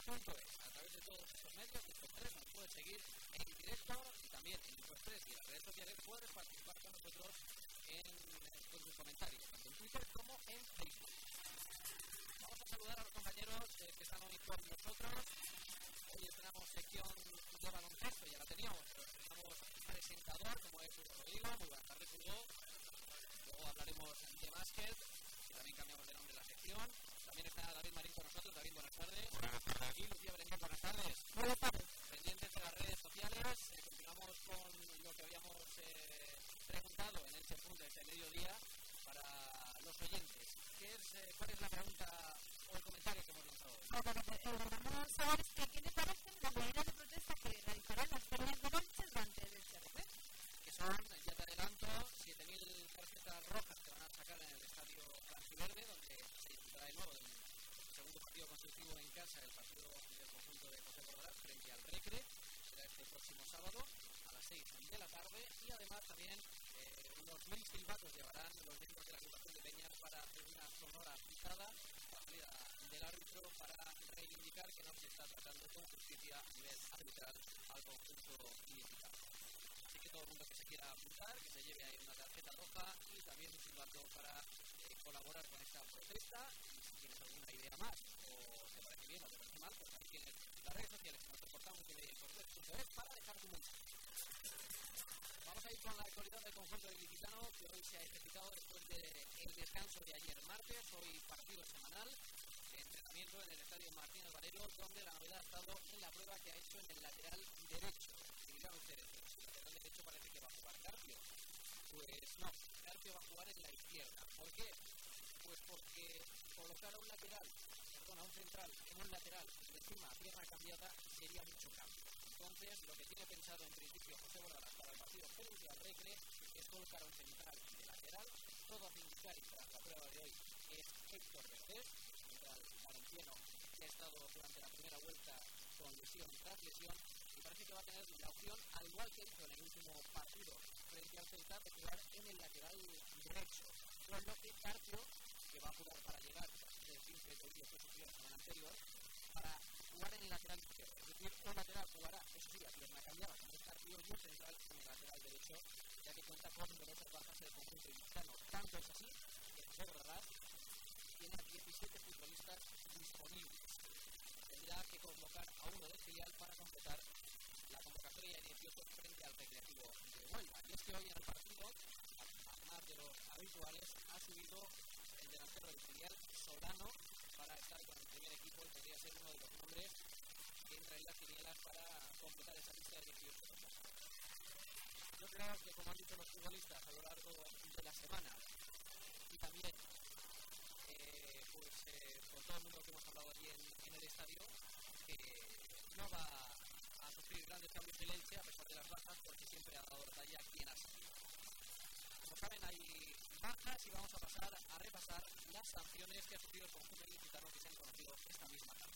A través de todos estos medios, Info3, nos puedes seguir en directo y también en Info3 y en las redes sociales puedes participar con nosotros con tus comentarios, tanto en Twitter como en Facebook. Vamos a saludar a los compañeros que están hoy con nosotros. Hoy estrenamos sección de baloncesto, ya la teníamos, pero estrenamos presentador, como es Hugo Rodrigo. Muy buenas tardes, Hugo. Luego hablaremos de básquet, y también cambiamos de nombre la sección. También está David Marín con nosotros. David, buenas tardes. Buenas tardes. Y Lucía Berenguer, buenas tardes. Buenas tardes. Pendientes de las redes sociales, continuamos con lo que habíamos preguntado en este punto, este mediodía, para los oyentes. ¿Cuál es la pregunta o el comentario que hemos lanzado hoy? Vamos a saber qué le parecen las medidas de protesta que realizarán las ferias de noche durante el CRB. Que son, ya te adelanto, 7.000 tarjetas rojas que van a sacar en el estadio Blanquiverde, donde se disputará de nuevo el segundo partido consecutivo en casa, el partido del conjunto de José Bordas frente al Recre. Será este próximo sábado a las 6 de la tarde, y además también unos 1.000 silbatos llevarán los miembros de la agrupación de Peñas para hacer una sonora pitada a la salida del árbitro para reivindicar que no se está tratando con justicia a nivel arbitral al conjunto ilicitano. Así que todo el mundo que se quiera apuntar, que se lleve ahí una tarjeta roja y también un silbato para colaborar con esta protesta. Y si tienes alguna idea más, o te parece bien o te parece mal, pues aquí tienes las redes sociales que nos reportamos en media.es para dejar tu mensaje. Vamos a ir con la actualidad del conjunto ilicitano, que hoy se ha ejercitado después del descanso de ayer martes. Hoy partido semanal de entrenamiento en el estadio Martínez Valero, donde la novedad ha estado en la prueba que ha hecho en el lateral derecho. Si dirán ustedes, el lateral derecho parece que va a jugar Carpio. Pues no, Carpio va a jugar en la izquierda. ¿Por qué? Pues porque colocar a un central en un lateral de encima pierna cambiada sería mucho cambio. Entonces, lo que tiene pensado en principio José Bordas para el partido frente al Recre es colocar a un central de lateral. Todo hace indicar, y tras la prueba de hoy, es Héctor Verdés, central valenciano que ha estado durante la primera vuelta con lesión tras lesión, y parece que va a tener la opción, al igual que hizo en el último partido frente al Celta, de jugar en el lateral derecho. Con lo que Carpio, que va a jugar para llegar del 15 de julio que sufrió la semana anterior, para jugar en el lateral izquierdo. Es decir, un lateral jugará, eso sí, a pierna cambiada, como es Carpio, y un central en el lateral derecho, ya que cuenta con numerosas bajas del conjunto ilicitano. Tanto es así que José Bordas tiene a 17 futbolistas disponibles. Tendrá que convocar a uno del filial para completar la convocatoria de 18 frente al Recreativo de Huelva. Y es que hoy en el partido, además de los habituales, ha subido el delantero del filial Solano para estar con el primer equipo, y podría ser uno de los nombres que entra en las quinielas para completar esa lista de 18 personas. Yo creo que, como han dicho los futbolistas a lo largo de la semana, y también con todo el mundo que hemos hablado allí en el estadio, que no va a sufrir grandes cambios de silencio a pesar de las bajas, porque siempre ha dado batalla quien ha salido. Como saben, hay bajas, y vamos a pasar a repasar las sanciones que ha sufrido el conjunto ilicitano, que se han conocido esta misma tarde.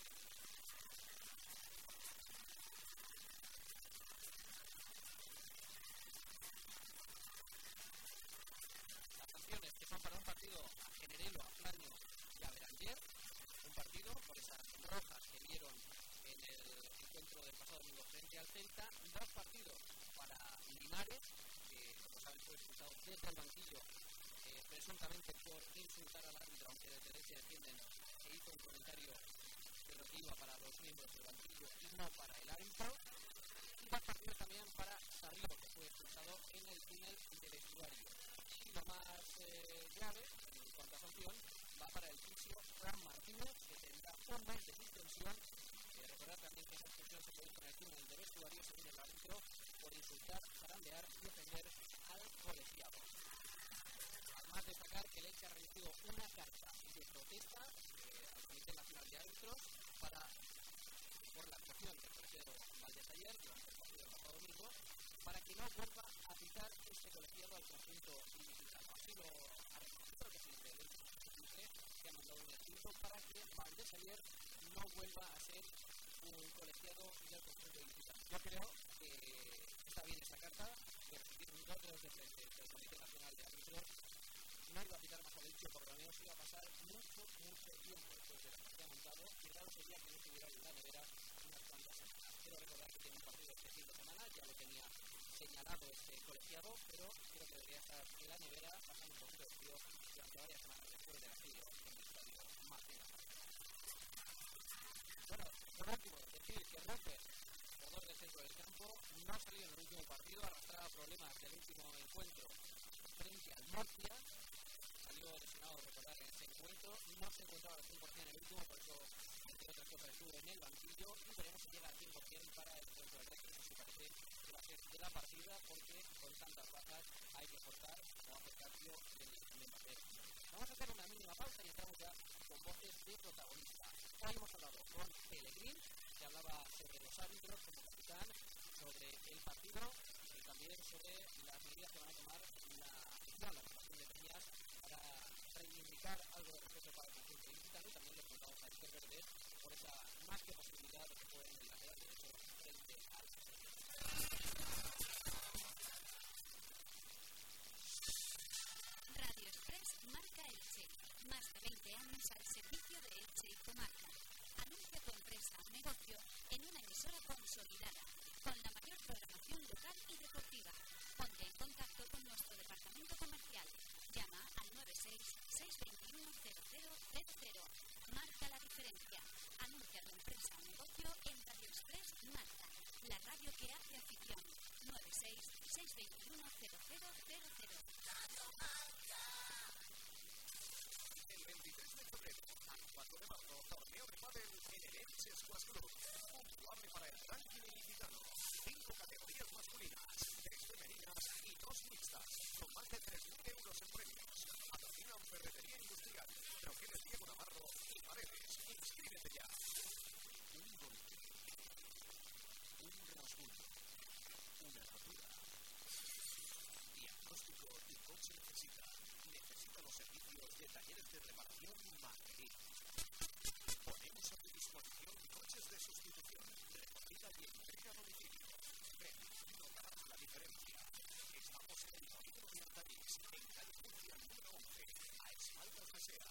Las sanciones que son para un partido a Generelo, a Flaño y a Berenguer, un partido por esas rojas que vieron en el encuentro del pasado domingo frente al Celta, 2 partidos para Linares, que como saben fue expulsado desde el banquillo presuntamente por insultar al árbitro, aunque desde ese defienden que hizo un comentario que lo iba para los miembros del banquillo y no para el árbitro. Y 2 partidos también para Sarrió, que fue expulsado en el túnel de vestuario. Y lo más grave en cuanto a sanción va para el fisio Fran Martínez, que tendrá un mes de suspensión. Recordad también que esa expulsión se produjo en el túnel de vestuario, según el árbitro, por insultar, zarandear y ofender al colegiado. Además, destacar que Leche ha remitido una carta de protesta al Comité Nacional de Árbitros por la actuación del colegiado Valdesayer durante el partido del pasado domingo, para que no vuelva a pitar este colegiado al conjunto ilicitano. Así lo ha reconocido el presidente del Leche, que ha mandado un escrito para que Valdesayer no vuelva a ser un colegiado del conjunto ilicitano. Yo creo que está bien esta carta, pero si tienen 2 dedos de frente del Comité Nacional de Árbitros, no iba a pitar más al hecho porque lo menos iba a pasar mucho tiempo después de la partida montado y raro sería que no estuviera en la nevera unas cuantas semanas. Quiero recordar que tiene un partido este fin de semana, ya lo tenía señalado este colegiado, pero creo que debería estar en la nevera pasando un poquito de frío durante varias semanas después del partido en el estadio Martínez. Bueno, por último, decir que Roque, jugador del centro del campo, no salió en el último partido, arrastraba problemas del último encuentro frente al Murcia, salió lesionado, recordar, en ese encuentro, no se encontraba al 100% en el último, por eso, entre otras cosas, estuvo en el banquillo y veremos si llega al 100% para el encuentro del Recre, que parece que va a ser de la partida, porque con tantas bajas hay que cortar o hacer cambio del papel. Vamos a hacer una mínima pausa y entramos ya con voces de protagonista. Hoy hemos hablado con Pellegrín, que hablaba sobre los árbitros como capitán, sobre el partido y también sobre las medidas que van a tomar la relación de Peñas para reivindicar algo de respeto para el conjunto ilicitano, y también le preguntamos a Iker Verdes por esa más que posibilidad de que juegue en el lateral derecho frente al Radio Express Marca Elche. Más de 20 años al servicio de Elche y comarca. Anuncia tu empresa o negocio en una emisora consolidada, con la mayor programación local y deportiva. Ponte en contacto con nuestro departamento comercial. Llama al 96-621-0000. Marca la diferencia. Anuncia tu empresa o negocio en Radio Express Marca, la radio que hace afición. 96-621-0000. El 23 de febrero al 4 de marzo, torneo de pádel en el Elche Squash Club. Puntuable para el ranking ilicitano. 5 categorías masculinas, 3 femeninas y 2 mixtas, con más de 3.000 euros en premios. Patrocinan Ferretería Industrial, Troqueles Diego Navarro y Paredes. Inscríbete ya. Un golpe, un rasguño, una rotura. Diagnóstico tu coche necesita los servicios de talleres de reparación Marguerite. Ponemos a tu disposición coches de sustitución, recogida y entrega a domicilio. Ven, notarás la diferencia. Estamos en el polígono de Artaís, en calle Murcia número 11, a espaldas de Sera.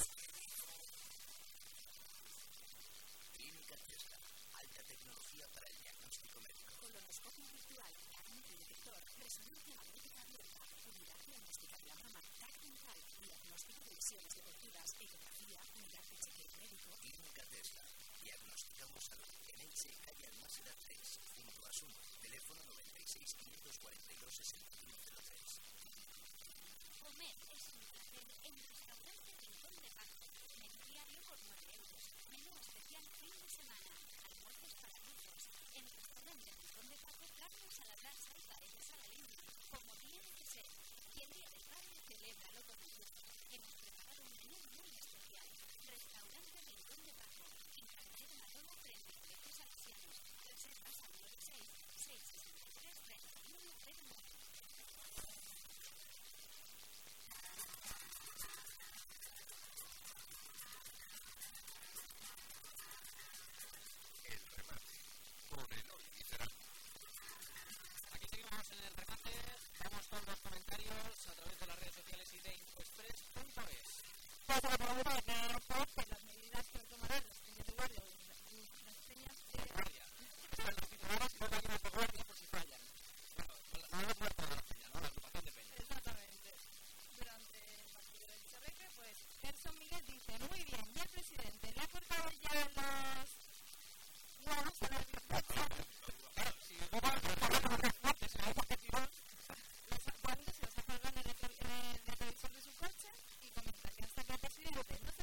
Clínica Tesla, alta tecnología para el diagnóstico médico. Colonoscopio virtual, carnet detector, resonancia magnética abierta, unidad diagnóstica de la mama, TAC dental, diagnóstico de lesiones deportivas, ecografía, unidad de chequeo médico. Clínica Tesla, diagnosticamos salud en Elche, calle Almásera 3, junto a Suma, teléfono 96 542 6103. Comer es un placer en el restaurante Rincón de Paco. Menú diario por 9 euros. Menú especial fin de semana. Almuerzos para adultos. En el restaurante Rincón de Paco, carnes a la brasa y paellas a la leña, como tiene que ser. Y el Día del Padre, celébralo con nosotros. Hemos preparado un menú muy especial. Restaurante Rincón de Paco, en carretera Matola, frente a Colegios Salesianos. Reservas al 96-663-3109. El remate, con Eloy Literano. Aquí seguimos en el remate, vamos con los comentarios a través de las redes sociales y de infoexpress.es. Pues la pregunta es que las medidas que tomarán las peñas de guardia, las peñas de guardia. Están los titulares, no vayan de guardia por si fallan. Claro, no los muertos de la peña, ¿no? La agrupación de peña. Exactamente. Durante el partido del Recre, pues Gerson Miguel dice, muy bien, y el presidente le ha cortado ya los huevos a la Claro, si no van a cortar los recortes en el objetivo, los guantes se los ha colgado en el retrovisor de su coche y comenta que hasta que el presidente no se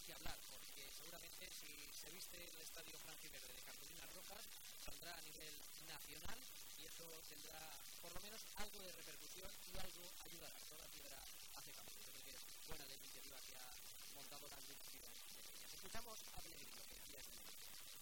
que hablar, porque seguramente si se viste el estadio franjiverde de cartulinas rojas, saldrá a nivel nacional y eso tendrá por lo menos algo de repercusión y algo ayudará. Toda piedra hace camino. Yo creo que es buena la iniciativa que ha montado la agrupación de Peñas. Escuchamos a Pellegrini, lo que decía este momento.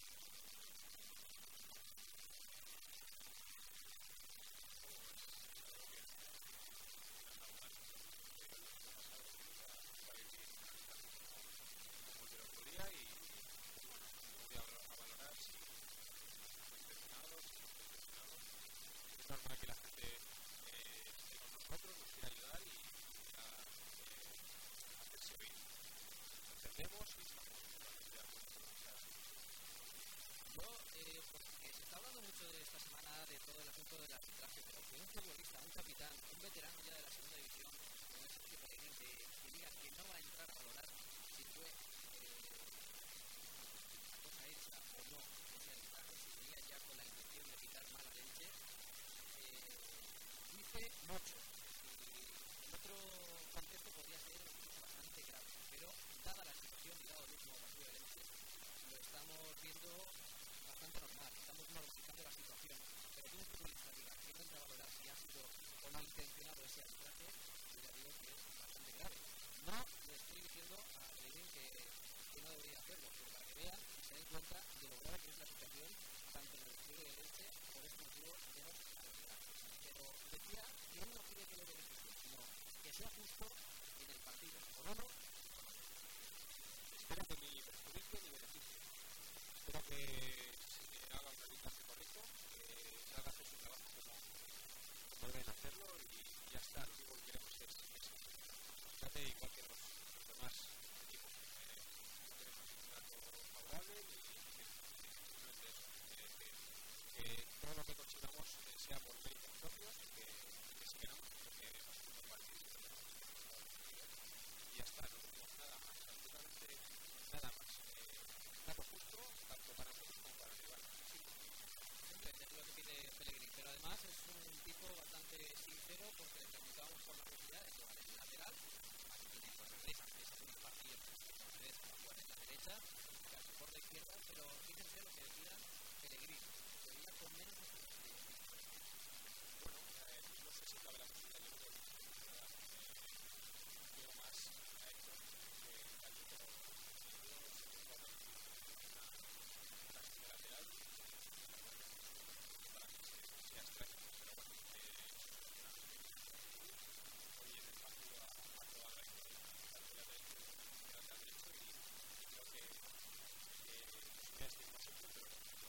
Normal que la gente esté con nosotros, nos quiera ayudar y quiera hacerse oír. Lo entendemos y estamos totalmente de acuerdo con lo que está haciendo. Porque se está hablando mucho de esta semana de todo el asunto del arbitraje, pero que un futbolista, un capitán, un veterano ya de la segunda división, como es Sergio Pellegrini, que diga que no va a entrar a valorar si fue la cosa hecha o no ese arbitraje, si venía ya con la intención de quitar mala leche, dice mucho. Y en otro contexto podría ser bastante grave, pero dada la situación y dado el último partido de Leche, lo estamos viendo bastante normal, estamos normalizando la situación, pero que un futbolista diga que no entra a valorar si ha sido o no intencionado ese arbitraje, yo ya digo que es bastante grave. No le estoy diciendo a Pellegrini que no debería hacerlo, pero para que vean y se den cuenta de lo grave que es la situación, tanto en el despliegue de Leche por este motivo de los arbitrajes. Pero decía que él no quiere que lo beneficie, sino que sea justo en el partido, con uno. Espero que ni perjudique ni beneficie. Espero que se haga un arbitraje correcto, que haga su trabajo como deben hacerlo y ya está. Lo único que queremos es eso. Nos trate igual que los demás equipos. No queremos ningún trato favorable ni simplemente eso. Que todo lo que consigamos sea por méritos propios y que sí ganamos porque hemos tenido un partido y ya está. No tenemos nada más, absolutamente nada más. Estamos justo tanto para nosotros como para el rival. Siempre es lo que pide Pellegrini, pero además es un tipo bastante sincero porque le preguntamos por la necesidad de jugar en el lateral. Aquí tiene por regresa, que es el único partido por regresa para jugar en la derecha, casi por la izquierda, pero fíjense lo que decía Pellegrini, sería con menos Bueno, no sé si cabe la posibilidad de que yo más ha hecho que Gallo, pero yo de lateral para que sea extraño, pero bueno, hoy en el partido a toda la lateral derecho y lateral derecho y creo que ya es que no sé, pero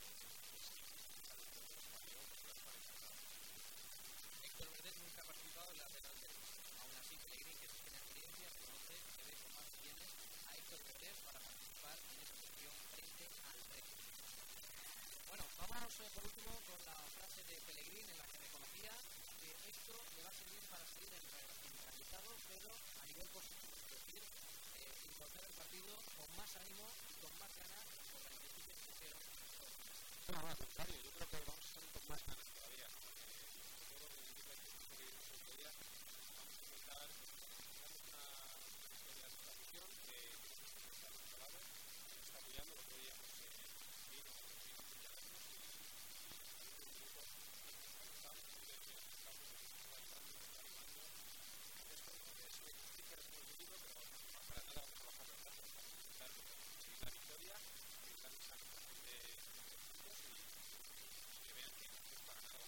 Héctor Verdes nunca ha participado en la lateral derecha. Aún así, Pellegrini, que tiene experiencia, conoce que ve con más bienes a Héctor Verdes para participar en esa posición frente al resto. Bueno, vamos por último con la frase de Pellegrini en la que reconocía que esto le va a servir para seguir enraizado, pero a nivel positivo. Es decir, encontrar el partido con más ánimo y con más ganas por la inquietud que pusieron. No, al contrario, yo creo que vamos a salir con más ganas todavía. Luego de vivir la experiencia que vivimos el otro día, vamos a intentar una victoria de la afición que está a nuestro lado, que nos está apoyando. El otro día vino a apoyarnos y en un minuto cuando estábamos en el campo nos estaba ayudando, nos estaba animando. Esto es una injusticia que hemos vivido, pero para nada vamos a bajar los brazos. Vamos a intentar conseguir la victoria, ayudar a nuestra gente y que vean que no es para nada.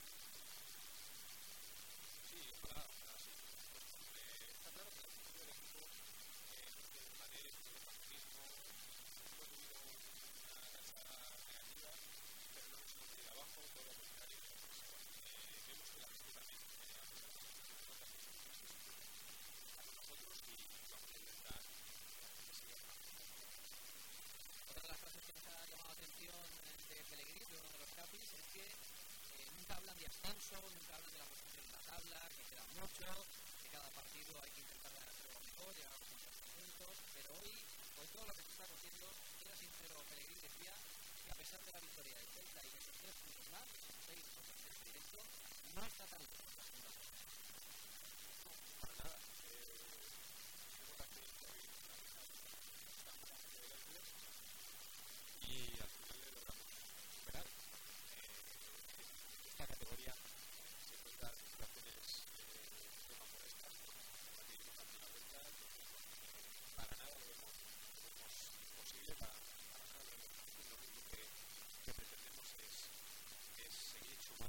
Sí, ojalá sí. Está claro que el equipo no tiene madera, no tiene factorismo, hemos vivido una racha negativa, pero no nos hemos ido abajo, todo lo contrario. Vemos que la gente también hace notas a nosotros y vamos a intentar que siga jugando. Otra de las frases que nos ha llamado la atención de Pellegrini, de uno de los capis, es que nunca hablan de ascenso, nunca hablan de la posición en la tabla, que queda mucho, que cada partido hay que intentar ganar lo mejor, llegar a los 50 puntos, pero hoy, con todo lo que se está consiguiendo, era sincero, Pellegrini decía que a pesar de la victoria del Celta y de esos 3 puntos más, que son 6 por tercer directo, no está tan lejos la segunda vuelta. No, para nada. Tenemos la experiencia de vivir una cosa bastante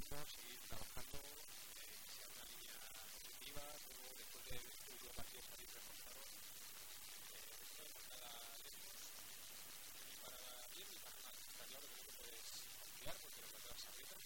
intentando seguir trabajando, que sea una línea positiva, luego después de este último partido salir reforzado, esto es nada lejos, ni para bien ni para mal. Está claro que no te puedes confiar porque los laterales se aprietan.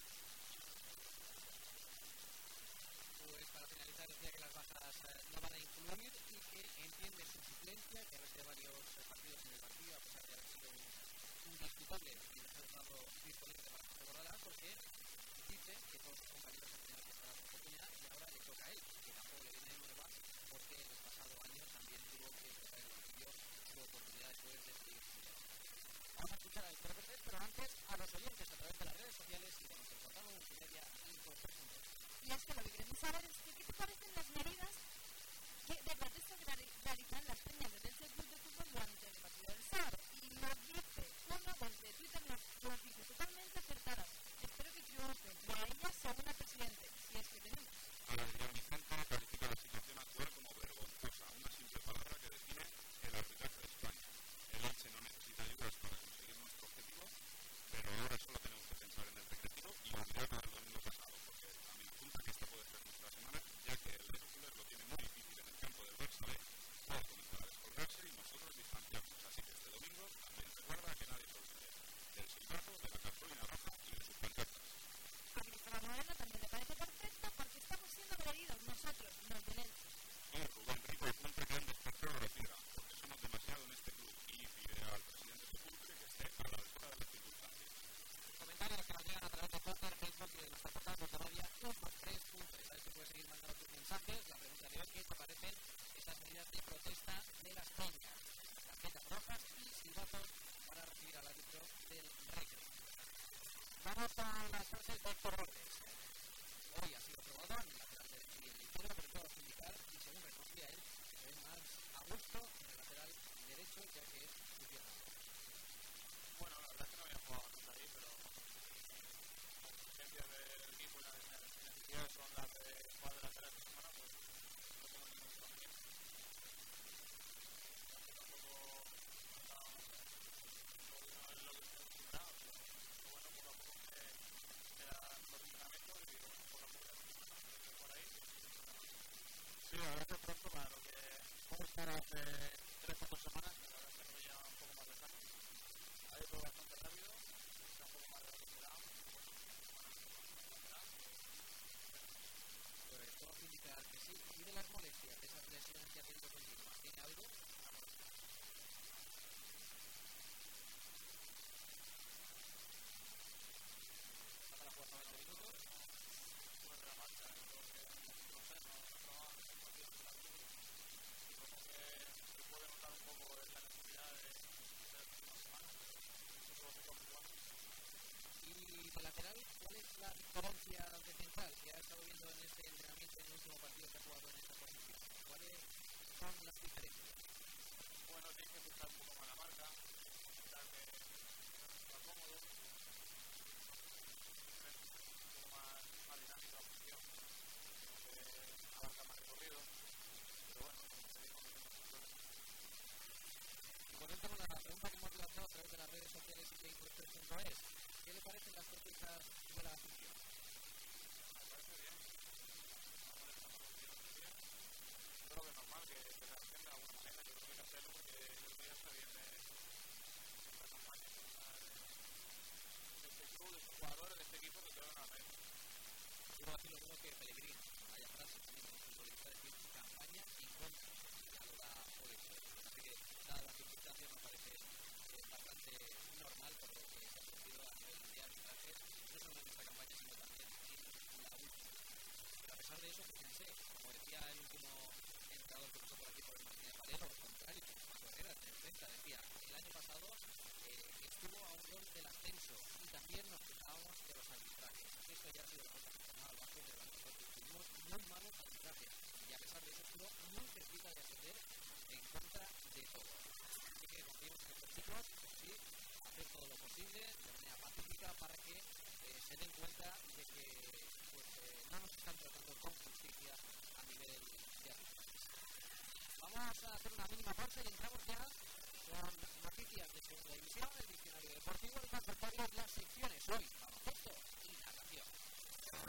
Pues para finalizar decía que las bajas no van a incluir y que entiende su suplencia, que recibe varios partidos en el partido, a pesar de haber sido un disputable y no ser dado disponible para José Bordalás, porque dice que todos sus compañeros han tenido que esperar su oportunidad y ahora le toca a él, que tampoco le viene de nueva, porque el pasado año también tuvo que tocar el banquillo su oportunidad después de seguir. Vamos a escuchar al intérprete, pero antes a los oyentes a través de las redes sociales y de nuestro portal multimedia info.es. Y es que lo que queremos saber es que, ¿qué te parecen las medidas de protesta que realizan las peñas del Elche Club de Fútbol durante el partido del sábado? Y nos dice uno desde Twitter, nos dice totalmente acertadas. Espero que triunfen. De ellas según el presidente, si es que tenemos. Adrián Vicente califica la situación actual como vergonzosa, una simple palabra que define el arbitraje de España. El Elche no necesita ayudas para conseguir nuestro objetivo, pero ahora solo tenemos que pensar en el recreativo y olvidarnos del domingo pasado, porque a mí me apunta que esta puede ser nuestra semana, ya que el Hércules lo tiene muy difícil en el campo del Barça B, puede comenzar a descolgarse y nosotros distanciarnos, así que este domingo también recuerda que nadie se olvide del silbato, de la cartulina roja y de sus pancartas. A Cristóbal Moreno también le parece perfecto porque estamos siendo agredidos nosotros, los del Elche. Rubén Rico apunta que han despertado la fiera, porque somos demasiado en este club y pide al presidente Sepulcre que esté a la altura de las circunstancias. Comentarios que nos llegan a través de Twitter, Facebook y de nuestra portal multimedia 123.es. Sabes que puedes seguir mandando tus mensajes. La pregunta de hoy: ¿qué te parecen estas medidas de protesta de las peñas? Tarjetas rojas y silbatos para recibir al árbitro del Recre. Vamos a las frases de Héctor Robles. Hoy ha sido probado en el lateral derecho y el izquierdo, pero todo es indicar, y según reconocía él, que se ve más a gusto en el lateral derecho, ya que es su pierna. Bueno, la verdad es que no había jugado antes ahí, pero las exigencias del equipo y las necesidades son las de jugar de lateral esta semana, pues no tengo ningún inconveniente. Tampoco estaba lo que estoy acostumbrado, pero bueno, poco a poco me da los entrenamientos y bueno, poco a poco ya nos empezamos a por ahí. Sí, la verdad es que pronto para lo que puedo estar hace 3-4 semanas, la verdad es que me veía un poco más lejano. Ha ido bastante rápido, está un poco más recuperado. Pues todo indica que sí. Y de las molestias de esas lesiones que ha tenido continuas, ¿tiene algo? Para jugar 90 minutos. Bueno, la marcha, creo que no sé, no trabaja en el partido de la Cruz. Y como que se puede notar un poco la necesidad de las últimas semanas, pero eso solo se puede jugar. Y de lateral, ¿cuál es la diferencia de central que ha estado viendo en este entrenamiento en el último partido que ha jugado en esta posición? ¿Cuáles son las diferencias? Bueno, tienes que ajustar un poco más la marca, intentar que sea cómodo, un poco más dinámica la posición, que abarca más recorrido, pero bueno, como te digo, no tengo ningún problema. Y por último, la pregunta que hemos lanzado a través de las redes sociales y de info.es: ¿qué le parecen las protestas de la afición? Me parece bien. Vamos a estar los días de día. Yo creo que es normal que reaccione de alguna manera. Yo creo que hay que hacerlo porque yo creo que ya está bien de esta campaña de este club, de estos jugadores, de este equipo que quedó en la red. Yo voy a decir lo mismo que Pellegrini. Vaya frase también un futbolista decir campaña y contra. Ya lo da por hecho. Así que, dadas las circunstancias, me parece bastante normal por lo que se ha producido a nivel de arbitrajes, no solo en esta campaña, sino también en la última. Pero a pesar de eso, fíjense, como decía el último entrenador que pasó por aquí por el Martínez Valero, al contrario, Paco Herrera, de enfrenta, decía, el año pasado estuvo a un gol del ascenso y también nos quejábamos de los arbitrajes. Esto ya ha sido la cosa que se al Vasco del año pasado, tuvimos muy malos arbitrajes y a pesar de eso estuvo muy cerquita de ascender en contra de todo. Así que confiemos en estos chicos, sí, hacer todo lo posible de manera pacífica para que se den cuenta de que pues, no nos están tratando con justicia a nivel de arbitrajes. Vamos a hacer una mínima pausa y entramos ya con noticias de segunda división, el diccionario deportivo y más las secciones hoy, baloncesto y natación.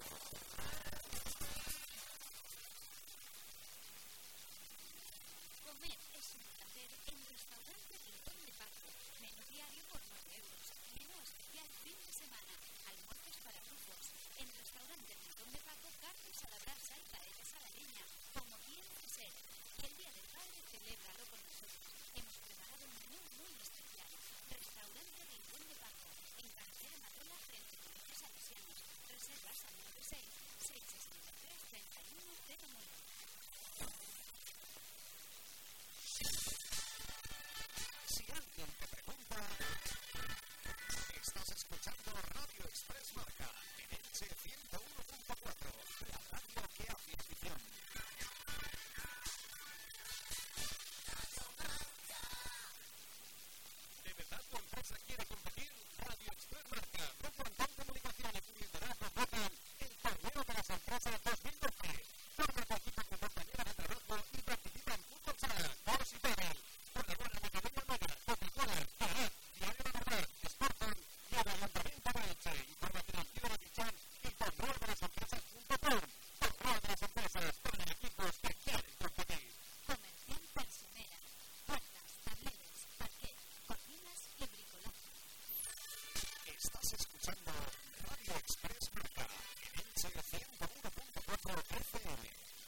Tacos a la brasa y paellas a la leña, como tiene que ser. Y el Día del Padre celébralo con nosotros. Hemos preparado un menú muy especial. Restaurante Rincón de Paco, en carretera Matola frente a Colegios Salesianos. Reservas al 96-663-3109. Si alguien te pregunta, estás escuchando Radio Express Marca en Elche 101.4, la radio que hace afición. ¿De verdad tu empresa quiere competir? Radio Express Marca, Grupo Antón Comunicaciones y Liderazgo votan el torneo de las empresas 2012. Forma tu equipo con compañeras de trabajo y participa en fútbol sala, bolos y pádel. Colabora la Academia Mega, Coca-Cola, Carat, Diario La Verdad, Sportman y el Ayuntamiento de Elche. Informa financiero de Pichan y torneo de las empresas.com. Torneo de las empresas para equipos que quieren competir. Comercial Persianera. Puertas, tableros, parquet, cocinas y bricolaje. Estás escuchando Radio Express Marca en Elche 101.4 FM.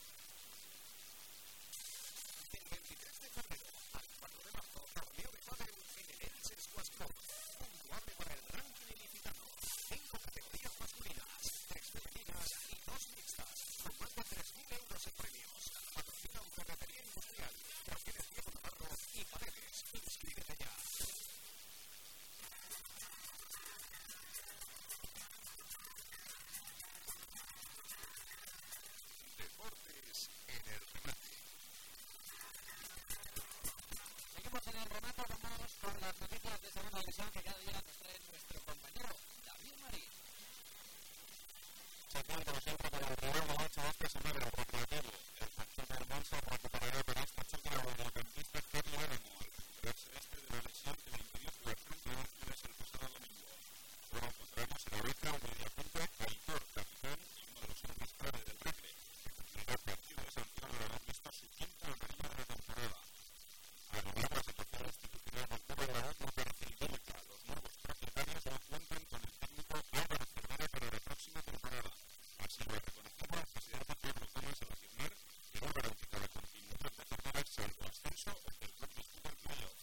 Del 23 de febrero al 4 de marzo, torneo de pádel en el Elche Squash Club. Puntuable para el ranking ilicitano. 5 categorías masculinas, 3 femeninas y 2 mixtas, con más de 3.000 euros en premios. Patrocina un ferretería industrial. Martínez Diego Navarro y Paredes. Inscríbete ya. Deportes en el remate. Seguimos en el remate, vamos con las noticias de segunda división que cada día nos trae nuestro compañero David Marín. Se cuenta como siempre con el Real de Elche esta semana en recreativo. El Partido del Manso recuperará para esta chica la mediocampista Carly Álamo al recuperarse de la lesión que le impidió jugar frente a Ángeles el pasado domingo. Por el contrario, se la beca un mediapunta Aitor, capitán y uno de los hombres clave del Recre, que cumplirá el partido de Santiago de haber visto su quinta amarilla de la temporada. Al igual la situación institucional del club de la no parece idílica. Los nuevos propietarios no cuentan con el técnico Álvaro Cervera para la próxima temporada. Así lo ha reconocido el presidente Pedro Comas al afirmar que no garantiza la continuidad de Cervera salvo ascenso o que el club disputa el playoff.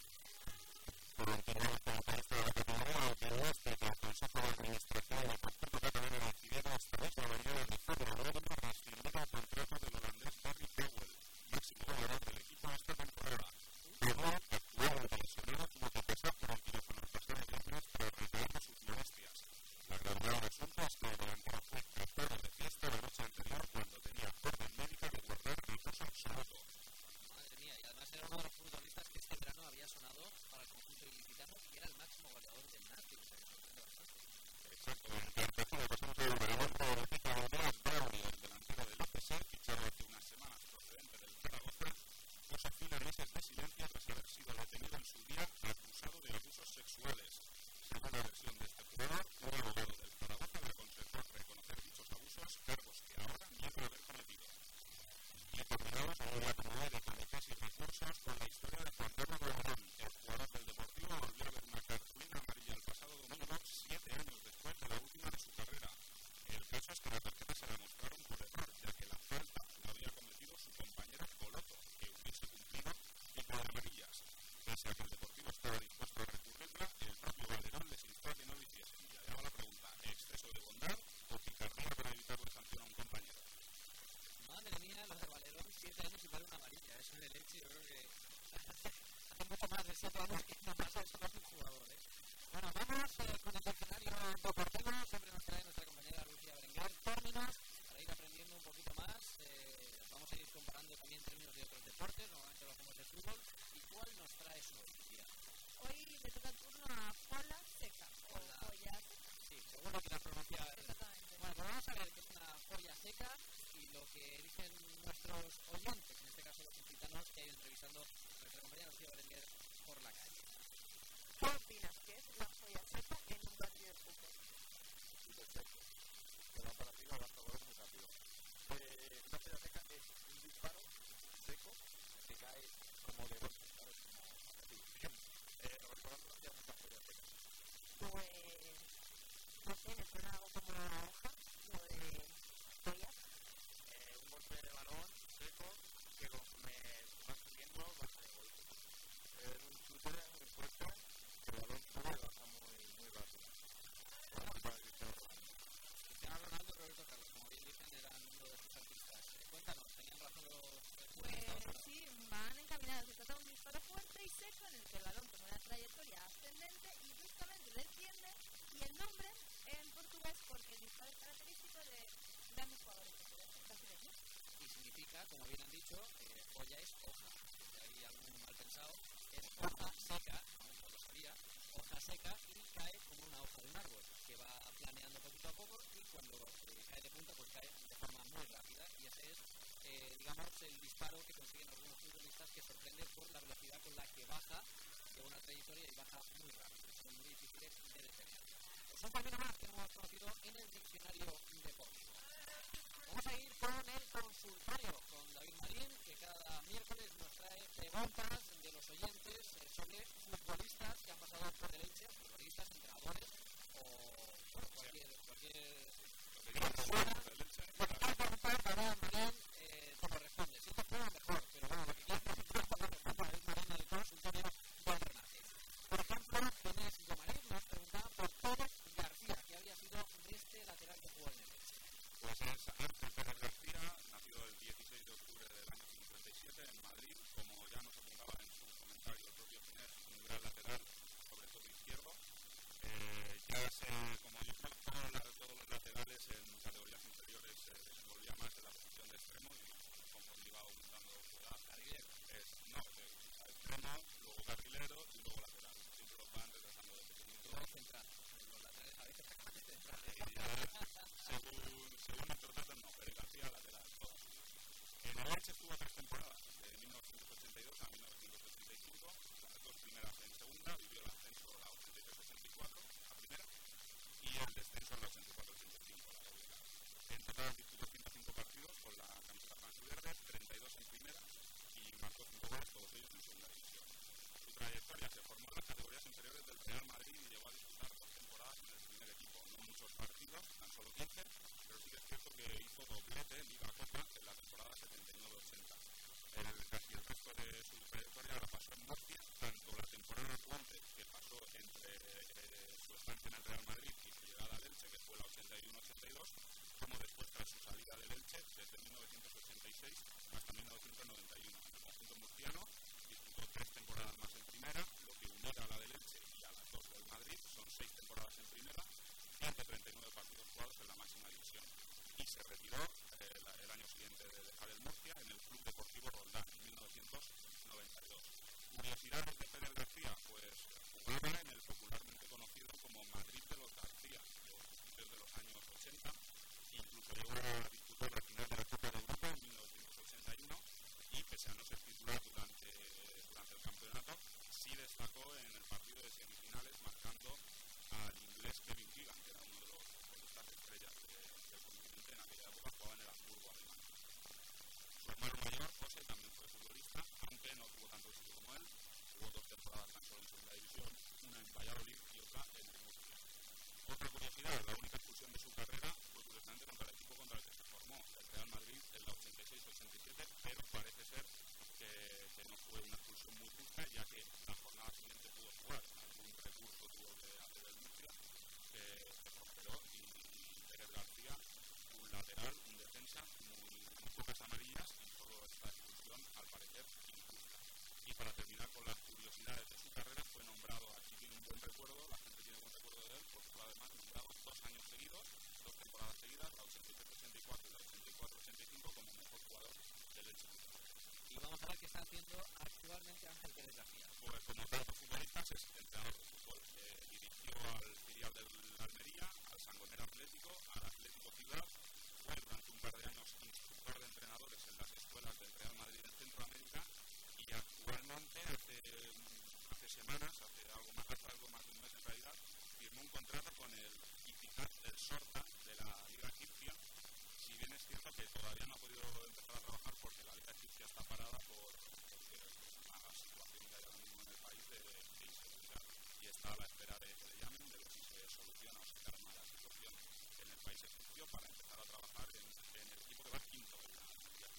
Por último, el comentarista de la categoría opinionística del Consejo de Administración del Conjunto Catalán ha decidido esta misma mañana de forma unánime rescindir el contrato del holandés Barry Crowell, máximo goleador del equipo esta temporada. Crowell, actualmente lesionado, tuvo que pasar por el quirófano el pasado viernes para recaer de sus molestias. La gravedad del asunto es que el delantero fue captado de fiesta la noche anterior cuando tenía orden médica de guardar reposo absoluto. Madre mía, y además era uno de los futbolistas que este verano había sonado para el conjunto ilicitano y era el máximo goleador del Nastic, o sea que sorprende bastante. Exacto, en el tercero pasamos al goleador de la Liga Mundial, Brownie, el delantero del OPC, fichado hace unas semanas procedente del Zaragoza, puso fin a meses de silencio tras haber sido detenido en su día acusado de abusos sexuales. Según la versión de este jugador, un abogado del Zaragoza le aconsejó reconocer dichos abusos, cargos que ahora niega haber cometido. Y terminamos en una comunidad de comités y recursos con la historia de Juan Carlos Román. El jugador del Deportivo volvió a ver una cartulina amarilla el pasado domingo, 7 años después de la última de su carrera. El caso es que la tarjeta se la mostraron por error, ya que la falta la había cometido su compañera Coloto, que hubiese cumplido tipo de amarillas. Pese a que el Deportivo estaba dispuesto a recurrirla, el propio Valderón les instó a que no lo hiciesen. Y allá va la pregunta: ¿exceso de bondad o picardía para evitarle sanción a un compañero? Madre mía, los de Valerón, 7 años y vale una amarilla. Eso en el Elche yo creo que hace mucho más de 7 años que no pasa eso con un jugador, ¿eh? Bueno, vamos con el diccionario deportivo. Siempre nos trae nuestra compañera Lucía Berenguer términos para ir aprendiendo un poquito más. Vamos a ir comparando también términos de otros deportes. Normalmente lo hacemos de fútbol. ¿Y cuál nos traes hoy, Lucía? Hoy le toca el turno a Pola Seca, o Polla Seca. Sí, seguro que la pronuncia. Exactamente. Bueno, pues vamos a ver qué es una polla seca y lo que dicen nuestros oyentes, en este caso los ilicitanos, que ha ido entrevistando nuestra compañera Lucía Berenguer por la calle. ¿Qué opinas que es la polla seca en un partido de fútbol? Perfecto. Que va para arriba, va a favor muy rápido. Una polla seca es un disparo seco que cae como de golpe, ¿sabes? Recordando hacía muchas pollas secas. Pues no sé, me suena algo como una hoja, lo de pollas. golpe de balón seco que conforme va subiendo baja de golpe. Es un chute muy fuerte, el balón sube y baja muy rápido. Cristiano Ronaldo y Roberto Carlos, como bien dicen, eran uno de sus artistas. Cuéntanos, ¿tenían razón los Pues sí, van encaminados. Se trata de un disparo fuerte y seco en el que el balón toma una trayectoria ascendente y bruscamente desciende, y el nombre en portugués porque el disparo es característico de grandes jugadores brasileños. Y significa, como bien han dicho, olla es hoja. Hay algún mal pensado. Es hoja seca, no lo sabía, hoja seca, y cae como una hoja de un árbol que va planeando poquito a poco, y cuando cae de punta, pues cae de forma muy rápida. Y ese es, digamos, el disparo que consiguen algunos futbolistas, que sorprende por la velocidad con la que baja, lleva una trayectoria y baja muy rápido. Son muy difíciles de detener. Pues un término más que hemos conocido en el diccionario deportivo. Vamos a ir con el consultorio con David Marín, que cada miércoles nos trae preguntas de los oyentes sobre futbolistas que han pasado por el Elche, futbolistas, entrenadores o bueno, cualquier persona. Lo que quieras preguntar para David Marín, te lo responde. Si te fuera mejor, pero bueno, lo que quieras preguntar para David Marín en el consultorio Don Renate. Por ejemplo, Ginés Gomarín nos preguntaba por Pérez García, que había sido de este lateral que jugó en el Elche. Pues es Ángel Pérez García, nació el 16 de octubre del año 57 en Madrid. Como ya nos apuntaba en su comentario el propio Ginés, un gran lateral, sobre todo izquierdo. Como yo creo que todos los laterales en categorías inferiores se desenvolvía más en la posición de extremo, y conforme iba aumentando su edad. Carrilero. Extremo, luego carrilero y luego lateral. Siempre los van retrasando de pequeñito. Luego central. Los laterales a veces acaban de central. Según nuestros datos, no, Pérez García lateral, toda su vida. En el Elche estuvo 3 temporadas, de 1982 a 1985, las 2 primeras en segunda, vivió el ascenso la 83-84, la primera, y el descenso en la 84-85, la doble. En total disputó 105 partidos con la camiseta blanquiverde, 32 en primera, y marcó 5 goles, todos ellos en segunda división. Su trayectoria se formó en las categorías inferiores del Real Madrid y llegó a disputar 2 temporadas en el primer equipo. No muchos partidos, tan solo 15, pero sí que es cierto que hizo doblete Liga Copa en la temporada 79-80. Casi el resto de su trayectoria la pasó en Murcia, tanto la temporada puente que pasó entre su estancia en el Real Madrid y su llegada al Elche, que fue la 81-82, como después tras su salida del Elche desde 1986 hasta 1991. En el conjunto murciano disputó 3 temporadas más en primera, lo que uniera a la del Elche y a las 2 del Madrid son 6 temporadas en primera, 139 partidos jugados en la máxima división, y se retiró el año siguiente de dejar el Murcia en el Club Deportivo Roldán en 1992. Curiosidades de Pérez García, pues jugaba en el popularmente conocido como Madrid de los García, los principios de los años 80, incluso llegó a disputar la final de la Copa de Europa en 1981, y pese a no ser titular durante el campeonato, sí destacó en el partido de semifinales, marcando al inglés Kevin Keegan, que era uno de los futbolistas estrellas del continente en aquella época, jugaba en el Hamburgo alemán. Su hermano mayor, José, también fue futbolista, aunque no tuvo tanto éxito como él. Jugó 2 temporadas tan solo en segunda división, una en Valladolid y otra en el Murcia. Otra curiosidad, la única expulsión de su carrera fue curiosamente contra el equipo contra el que se formó, el Real Madrid, en la 86-87, pero parece ser que no fue una expulsión muy justa, ya que la jornada siguiente pudo jugar. Algún recurso tuvo que hacer el Murcia, que prosperó, y Pérez García, un lateral, un defensa, muy pocas amarillas, y solo esta expulsión, al parecer, injusta. Y para terminar con las curiosidades de su carrera, fue nombrado, aquí tiene un buen recuerdo, la gente tiene buen recuerdo de él, porque fue además nombrado 2 años seguidos, 2 temporadas seguidas, la 83-84 y la 84-85, como mejor jugador del Elche. Y vamos a ver qué está haciendo actualmente Ángel Pérez García. Pues como tantos futbolistas es entrenador de fútbol. Dirigió al filial del Almería, al Sangonera Atlético, al Atlético Ciudad. Fue durante un par de años instructor de entrenadores en las escuelas del Real Madrid en Centroamérica, y actualmente hace semanas, hace algo más de un mes en realidad, firmó un contrato con el Ittihad del Shorta de la Liga Egipcia. Si bien es cierto que todavía no ha podido empezar a trabajar porque la Liga Egipcia está parada por la situación que hay ahora mismo en el país de inseguridad, y está a la espera de que le llamen, de ver si se soluciona o se calma la situación en el país egipcio, para empezar a trabajar en el equipo que va quinto en la Liga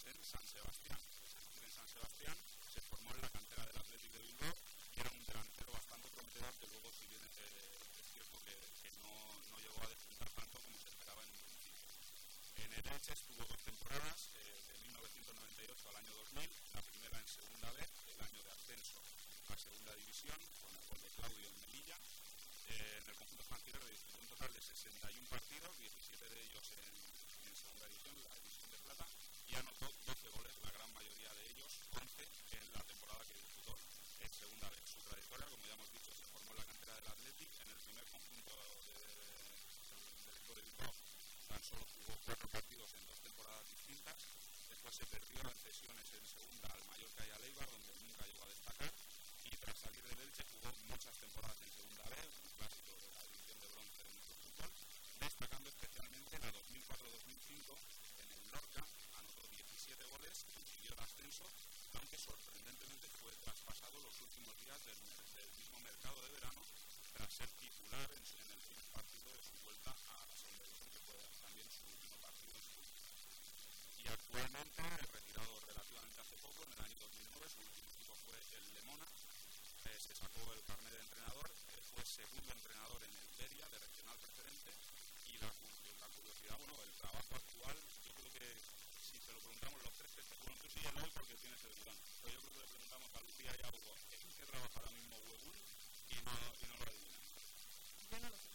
es en San Sebastián. En San Sebastián se formó en la cantera del Athletic de Bilbao y era un delantero bastante prometedor que luego, si bien es cierto que no llegó a despuntar tanto como se esperaba en un principio. En el Elche estuvo 2 temporadas, de 1998 al año 2000, la primera en segunda B, el año de ascenso a segunda división, con el gol de Claudio en Melilla. En el conjunto Francisco disputó un total de 61 partidos, 17 de ellos en segunda división, la división de plata, y anotó 12 goles, la gran mayoría de ellos, 11 en la temporada que disputó en segunda vez. Su trayectoria, como ya hemos dicho, se formó en la cantera del Athletic, en el primer conjunto del equipo de Bilbao. Tan solo jugó 4 partidos en 2 temporadas distintas. Después se perdió en cesiones en segunda al Mallorca y al Eibar, donde nunca llegó a destacar. Y tras salir del Elche jugó muchas temporadas en segunda B, un clásico de la división de bronce de nuestro fútbol, destacando especialmente en la 2004-2005 en el Lorca, anotó 17 goles, consiguió el ascenso, aunque sorprendentemente fue traspasado los últimos días del mismo mercado de verano tras ser titular en el primer partido de su vuelta a la segunda división, que fue también su último partido en su vida. Y actualmente, retirado relativamente hace poco, en el año 2009, su último equipo fue el Lemona. Se sacó el carnet de entrenador, fue segundo entrenador en el Beria de regional preferente, y la curiosidad, el trabajo actual, yo creo que si te lo preguntamos los tres que bueno, tú sigues hoy porque tienes el guión, pero yo creo que le preguntamos a Lucía y a Hugo, ¿en qué trabaja ahora mismo Huegun? Y no lo adivinan. Yo no lo sé.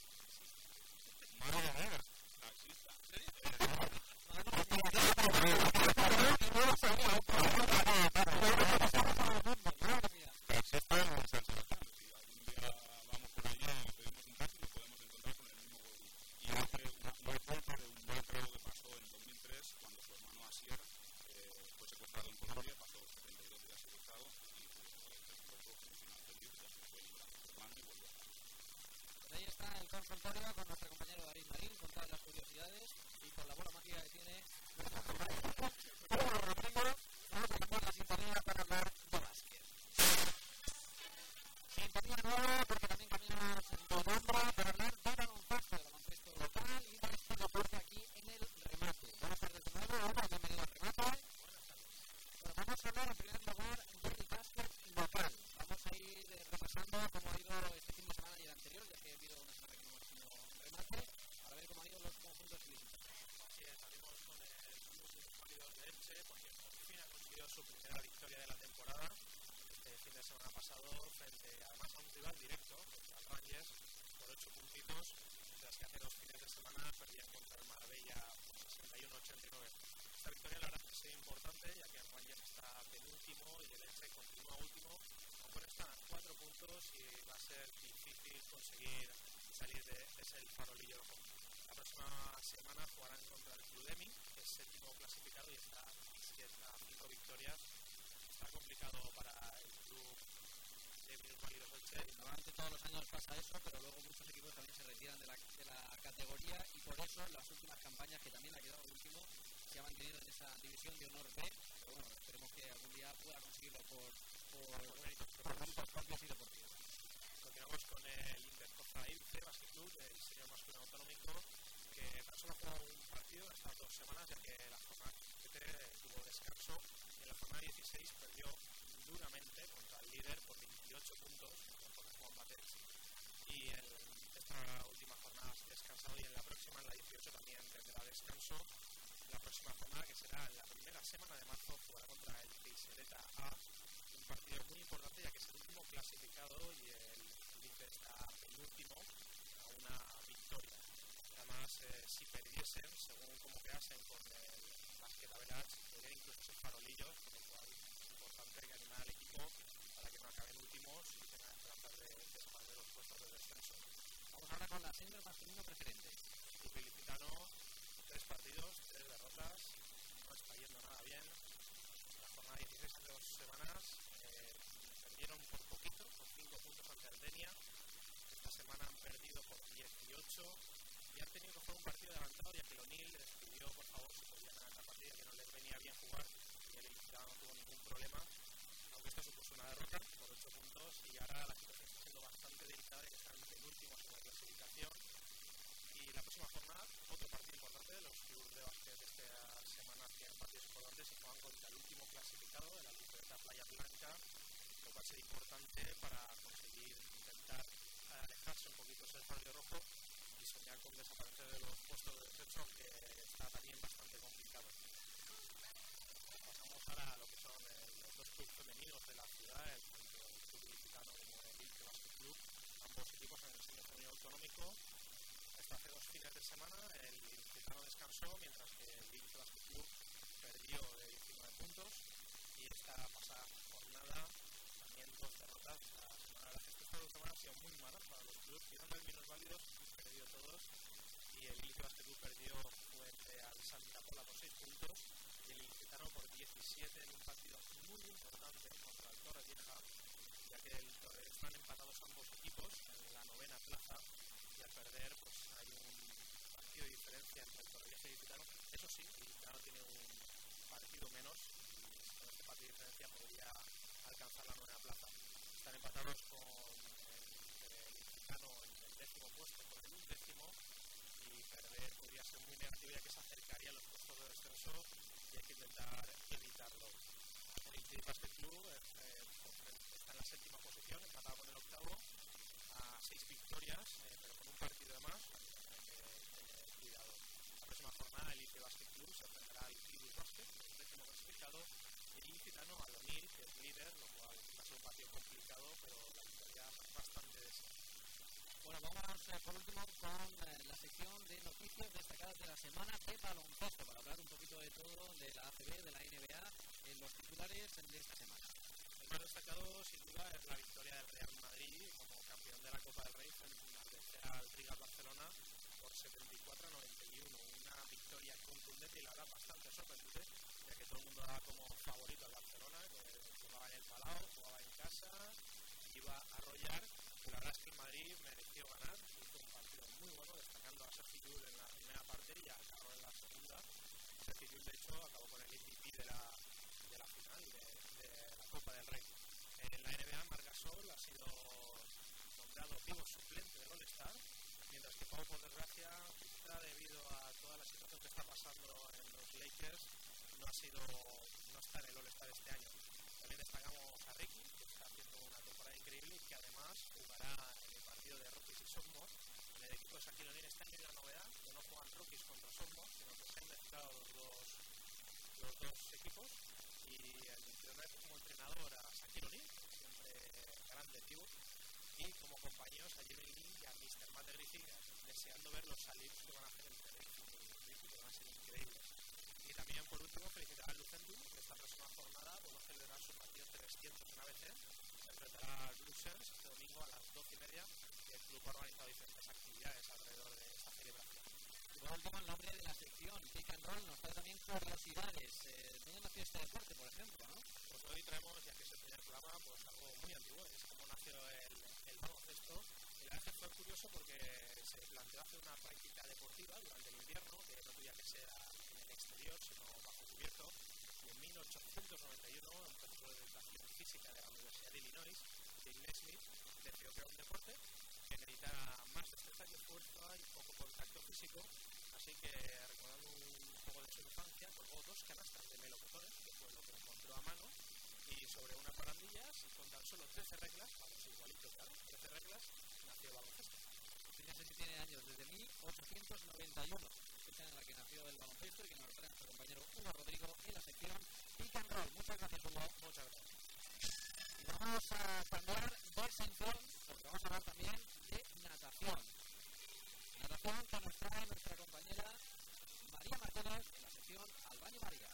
Madre mía, taxista. próxima jornada, otro partido importante de los clubes de básquet de esta semana tienen partidos importantes se juegan contra el último clasificado, el Albufeira Playa Blanca, lo cual sería importante para conseguir intentar alejarse un poquito ese escenario rojo y soñar con desaparecer de los puestos de descenso, aunque está también bastante complicado. Pasamos ahora a lo que son los dos clubes femeninos de la ciudad, tanto el club ilicitano como el Elche Basket Club, ambos equipos en el senior femenino autonómico. Hasta hace 2 fines de semana el ilicitano descansó, mientras que el Elche Basket Club perdió de 19 puntos, y esta pasada jornada también 2 derrotas. La verdad es que estas 2 semanas han sido muy malas para los clubes, tiraron al minusválidos y perdió todos, y el Elche Basket Club perdió frente al Santa Pola por 6 puntos y el ilicitano por 17 en un partido muy importante contra el Torrevieja, ya que están empatados ambos equipos en la 9ª plaza, y al perder pues hay un partido de diferencia entre el Torrevieja y el ilicitano. Eso sí, el ilicitano tiene un partido menos y con este partido de diferencia podría alcanzar la 9ª plaza. Están empatados con el ilicitano en el 10º puesto por el 11º, y perder podría ser muy negativo, ya que se acercaría a los puestos de descenso y hay que intentar evitarlo. El Elche Basket Club está en la 7ª posición, empatado con el 8º, a 6 victorias, pero con un partido de más, hay que tener cuidado. La próxima jornada el Elche Basket Club se enfrentará al Club Basket, el 10º clasificado, y el ilicitano al Onil, que es líder, lo cual va a ser un partido complicado, pero la victoria bastante deseada. Bueno, vamos por último con la sección de noticias destacadas de la semana de baloncesto, para hablar un poquito de todo, de la ACB, de la NBA, en los titulares de esta semana. El más destacado, sin duda, es la victoria del Real Madrid como campeón de la Copa del Rey frente al Riga Barcelona por 74-91. Una victoria contundente y la verdad bastante sorprendente, ya que todo el mundo daba como favorito al Barcelona, que jugaba en el Palau, jugaba en casa, iba a arrollar. La verdad es que el Madrid mereció ganar, hizo un partido muy bueno, destacando a Sergi Llull en la primera parte y a Carroll en la segunda. Sergi Llull, de hecho, acabó con el MVP de la final de la Copa del Rey. En la NBA, Marc Gasol ha sido nombrado pívot suplente del All-Star, mientras que Pau, por desgracia, debido a toda la situación que está pasando en los Lakers, no está en el All-Star este año. También destacamos a Ricky, que está haciendo una temporada increíble y que además jugará en el partido de rookies y sophomores. En el equipo de Shaquille O'Neal este año hay una novedad, que no juegan rookies contra sophomores, sino que se han mezclado los dos equipos, y el entrenador como entrenador a Shaquille O'Neal, siempre grande pívot, y como compañeros a Jimmy Lin y a Mr. Matt Griffin, deseando ver los salidos que van a hacer entre Griffin y Griffin, que van a ser increíbles. Y también, por último, felicitar a Lucendum, que esta próxima jornada va a celebrar su partido 300 en ABC. Se enfrentará al Bluesers este domingo a las 12:30, y el club ha organizado diferentes actividades alrededor de esta celebración. Y por último, el nombre de la sección, Pick and Roll, nos trae también curiosidades. ¿Dónde nació este deporte, por ejemplo, no? Pues hoy traemos, ya que es el primer programa, pues algo muy antiguo, es como nació el baloncesto. Y la verdad fue curioso porque se planteó hacer una práctica deportiva durante el invierno, que no tenía que ser en el exterior, sino bajo cubierto. Y en 1891, un profesor de educación física de la Universidad de Illinois, Bill Nesmith, decidió crear un deporte que necesitara más destreza que fuerza y poco contacto físico. Así que, recordando un poco de su infancia, colgó 2 canastas de melocotones, que fue lo que encontró a mano, y sobre unas barandillas, y con tan solo 13 reglas, vamos, igualito, claro, 13 reglas, nació el baloncesto. Fíjense que tiene años, desde 1891, fecha en la que nació el baloncesto, y que nos trae nuestro compañero Hugo Rodrigo en la sección Pick and Roll. Muchas gracias, Hugo. Muchas gracias. Y vamos a cambiar de sección, porque vamos a hablar también de natación. Natación que nos trae nuestra compañera María Martínez en la sección Al Baño María.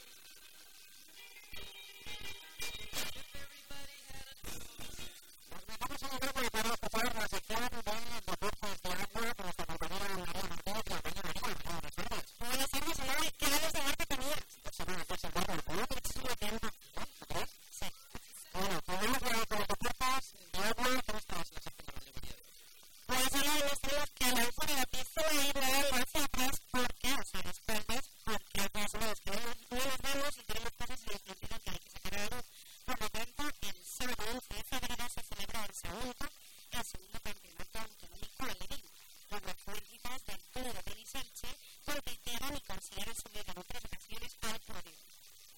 Nos metemos en el grupo de para escuchar la sección de deportes de agua con nuestra compañera María Martínez y al Baño María. Buenas tardes. Buenas tardes, Manuel. ¿Qué ganas de verte tenía? Pues seguro que es el cuarto del pueblo, pero muchísimo tiempo. ¿No crees? Sí. Bueno, podemos ver con los deportes de agua. ¿Cómo estás en la sección del Baño María? Pues ahora demostramos que la altura de la pista va a ir nadando hacia atrás porque, hacia las espaldas, porque ya sabemos que no nos vemos y tenemos cosas en el sentido que hay que sacar a la luz. Por lo tanto, el sábado 11 de febrero se celebra el segundo campeonato autonómico alevín, con las jovencitas del Club de Tenis Elche compitieron y consiguieron subir en 3 ocasiones al podio.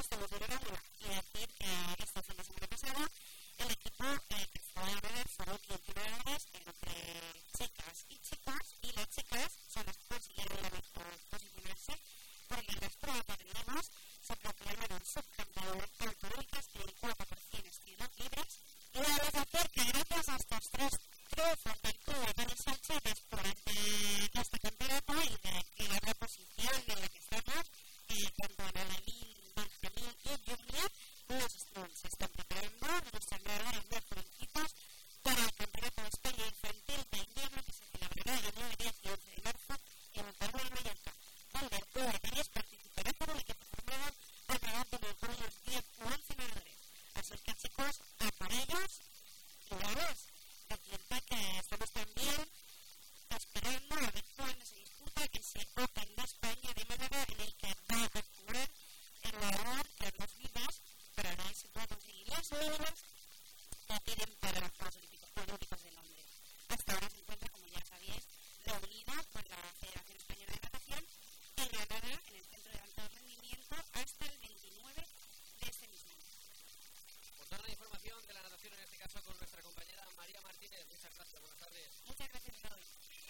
nos estamos celebrando y decir que este fin de semana pasado el equipo que fue a ver fueron 15 ganadores entre chicas y chicos, y las chicas son las que consiguieron la mejor posicionarse, porque en las pruebas que teníamos se proclamaron subcampeonas autonómicas en el 4x100 estilos libres, y debemos decir que gracias a estos tres triunfos del club de tenis Sánchez durante este campeonato y de la reposición en la que estamos, tanto en Alamín, Benjamín y Junior, se están preparando nuestras ganadores de jovencitos para el Campeonato de España Infantil de Invierno, que se celebrará el 9, 10 y 11 de marzo en el Palma de Mallorca, donde el club de tenis participará con un equipo formado alrededor de unos 10 o 11 ganadores. Así que, chicos, a por ellos y vamos, decirte que estamos también esperando a ver cuándo se disputa ese Open de España de Málaga, en el que va a actuar el nadador Carlos Vivas, para ver si puede conseguir las mínimas que piden para los Juegos Olímpicos de Londres. Hasta ahora se encuentra, como ya sabéis, reunida por la Federación Española de Natación en Granada, en el Centro de Alto Rendimiento, hasta el 29 de este mismo año. Por toda la información de la natación, en este caso con nuestra compañera María Martínez. Muchas gracias, buenas tardes. Muchas gracias, Raúl.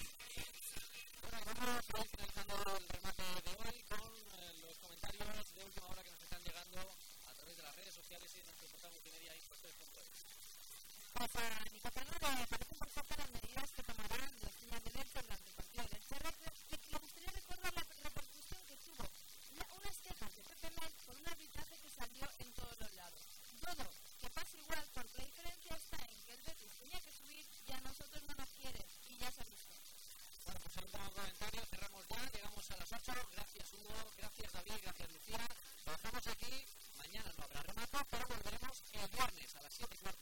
Bueno, vamos a ir finalizando el remate de hoy con los comentarios de última hora que nos están llegando a través de las redes sociales y de nuestro portal multimedia Infoes.es. Pues a mi compañero le parece importante las medidas que tomarán los niños de Elche durante el partido del Cerro. Me gustaría recordar la repercusión que tuvo unas quejas de Pepe Mel por un arbitraje que salió en todos los lados. Dudo que pase igual, porque la diferencia está en que el Betis tenía que subir y a nosotros no nos quiere, y ya se ha visto. Bueno, pues el último comentario, cerramos ya, llegamos a las 8. Gracias Hugo, gracias David, gracias Lucía. Lo dejamos aquí, mañana no habrá remate, pero volveremos el viernes a las 7:15.